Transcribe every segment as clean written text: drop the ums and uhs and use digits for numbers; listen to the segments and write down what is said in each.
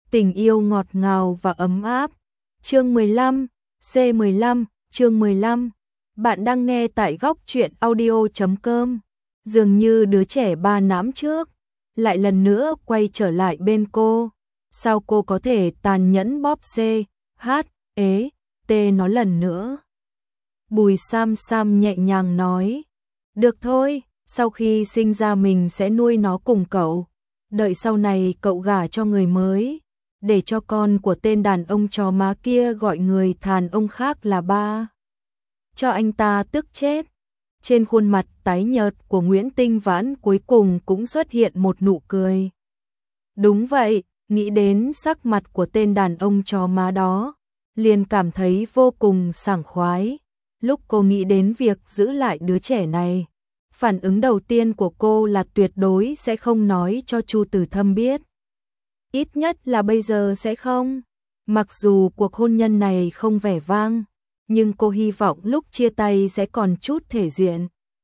Tình yêu ngọt ngào và ấm áp. Chương 15, C15, chương 15. Bạn đang nghe tại góc truyện audio.com. Dường như đứa trẻ 3 năm trước lại lần nữa quay trở lại bên cô. Sao cô có thể tàn nhẫn bóp C, H, E, T nó lần nữa? Bùi Sam Sam nhẹ nhàng nói. Được thôi, sau khi sinh ra mình sẽ nuôi nó cùng cậu. Đợi sau này cậu gả cho người mới, để cho con của tên đàn ông chó má kia gọi người đàn ông khác là ba. Cho anh ta tức chết. Trên khuôn mặt tái nhợt của Nguyễn Tinh Vãn cuối cùng cũng xuất hiện một nụ cười. Đúng vậy, nghĩ đến sắc mặt của tên đàn ông chó má đó, liền cảm thấy vô cùng sảng khoái. Lúc cô nghĩ đến việc giữ lại đứa trẻ này, phản ứng đầu tiên của cô là tuyệt đối sẽ không nói cho Chu Tử Thâm biết. Ít nhất là bây giờ sẽ không. Mặc dù cuộc hôn nhân này không vẻ vang, nhưng cô hy vọng lúc chia tay sẽ còn chút thể diện.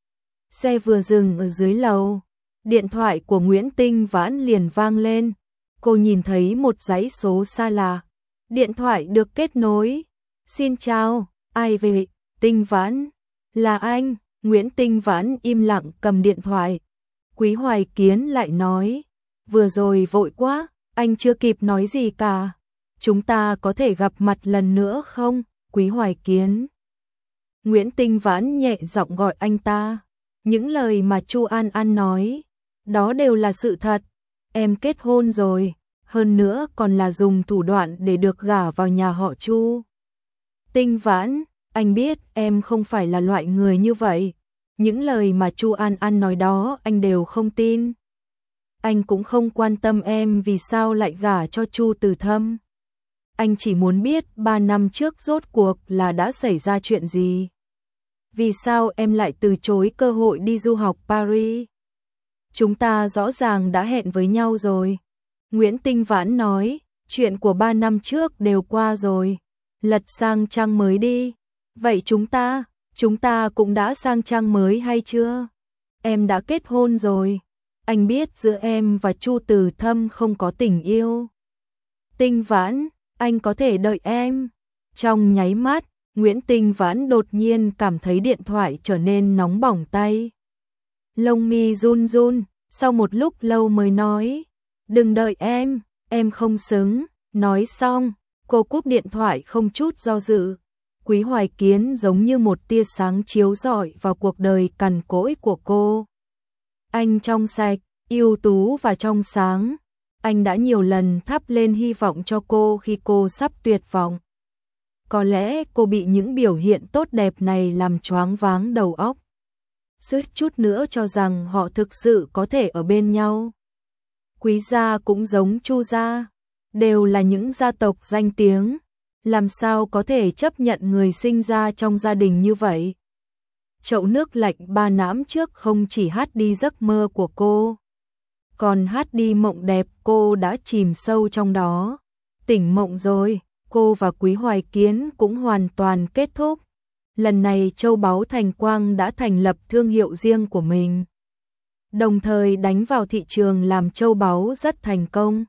Xe vừa dừng ở dưới lầu, điện thoại của Nguyễn Tinh Vãn liền vang lên. Cô nhìn thấy một dãy số xa lạ. Điện thoại được kết nối. Xin chào, ai về? Tinh Vãn. Là anh. Nguyễn Tinh Vãn im lặng cầm điện thoại. Quý Hoài Kiến lại nói. Vừa rồi vội quá, anh chưa kịp nói gì cả. Chúng ta có thể gặp mặt lần nữa không? Quý Hoài Kiến. Nguyễn Tinh Vãn nhẹ giọng gọi anh ta. Những lời mà Chu An An nói, đó đều là sự thật. Em kết hôn rồi, hơn nữa còn là dùng thủ đoạn để được gả vào nhà họ Chu. Tinh Vãn, anh biết em không phải là loại người như vậy. Những lời mà Chu An An nói đó anh đều không tin. Anh cũng không quan tâm em vì sao lại gả cho Chu Tử Thâm. Anh chỉ muốn biết 3 năm trước rốt cuộc là đã xảy ra chuyện gì. Vì sao em lại từ chối cơ hội đi du học Paris? Chúng ta rõ ràng đã hẹn với nhau rồi. Nguyễn Tinh Vãn nói, chuyện của 3 năm trước đều qua rồi. Lật sang trang mới đi. Vậy chúng ta cũng đã sang trang mới hay chưa? Em đã kết hôn rồi. Anh biết giữa em và Chu Tử Thâm không có tình yêu. Tinh Vãn, anh có thể đợi em. Trong nháy mắt, Nguyễn Tinh Vãn đột nhiên cảm thấy điện thoại trở nên nóng bỏng tay. Lông mi run run, sau một lúc lâu mới nói. Đừng đợi em không xứng. Nói xong, cô cúp điện thoại không chút do dự. Quý Hoài Kiến giống như một tia sáng chiếu rọi vào cuộc đời cằn cỗi của cô. Anh trong sạch, ưu tú và trong sáng. Anh đã nhiều lần thắp lên hy vọng cho cô khi cô sắp tuyệt vọng. Có lẽ cô bị những biểu hiện tốt đẹp này làm choáng váng đầu óc. Suýt chút nữa cho rằng họ thực sự có thể ở bên nhau. Quý gia cũng giống Chu gia, đều là những gia tộc danh tiếng. Làm sao có thể chấp nhận người sinh ra trong gia đình như vậy? Chậu nước lạnh 3 năm trước không chỉ hát đi giấc mơ của cô, còn hát đi mộng đẹp cô đã chìm sâu trong đó. Tỉnh mộng rồi, cô và Quý Hoài Kiến cũng hoàn toàn kết thúc. Lần này Châu Báu Thành Quang đã thành lập thương hiệu riêng của mình, đồng thời đánh vào thị trường làm châu báu rất thành công.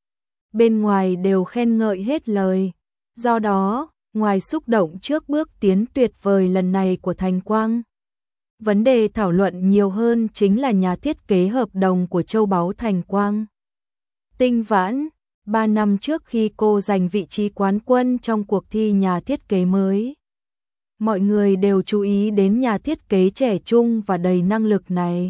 Bên ngoài đều khen ngợi hết lời. Do đó, ngoài xúc động trước bước tiến tuyệt vời lần này của Thành Quang, vấn đề thảo luận nhiều hơn chính là nhà thiết kế hợp đồng của Châu Báu Thành Quang. Tinh Vãn, 3 năm trước khi cô giành vị trí quán quân trong cuộc thi nhà thiết kế mới, mọi người đều chú ý đến nhà thiết kế trẻ trung và đầy năng lực này.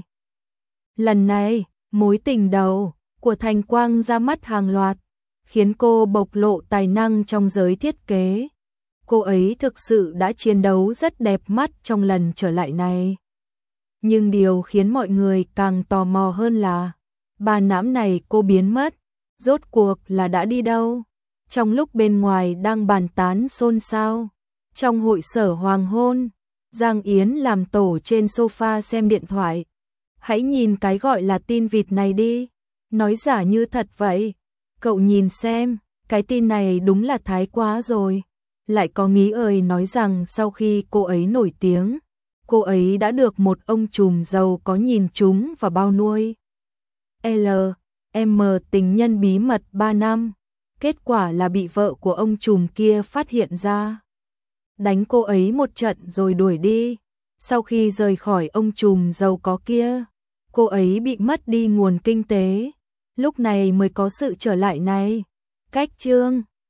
Lần này, mối tình đầu của Thành Quang ra mắt hàng loạt, khiến cô bộc lộ tài năng trong giới thiết kế. Cô ấy thực sự đã chiến đấu rất đẹp mắt trong lần trở lại này. Nhưng điều khiến mọi người càng tò mò hơn là 3 năm này cô biến mất, rốt cuộc là đã đi đâu? Trong lúc bên ngoài đang bàn tán xôn xao, trong hội sở hoàng hôn, Giang Yến làm tổ trên sofa xem điện thoại. Hãy nhìn cái gọi là tin vịt này đi, nói giả như thật vậy. Cậu nhìn xem, cái tin này đúng là thái quá rồi. Lại có nghĩ ơi nói rằng sau khi cô ấy nổi tiếng, cô ấy đã được một ông trùm giàu có nhìn chúng và bao nuôi. M tình nhân bí mật 3 năm. kết quả là bị vợ của ông trùm kia phát hiện ra. Đánh cô ấy một trận rồi đuổi đi. Sau khi rời khỏi ông trùm giàu có kia, cô ấy bị mất đi nguồn kinh tế. Lúc này mới có sự trở lại này. Cách chương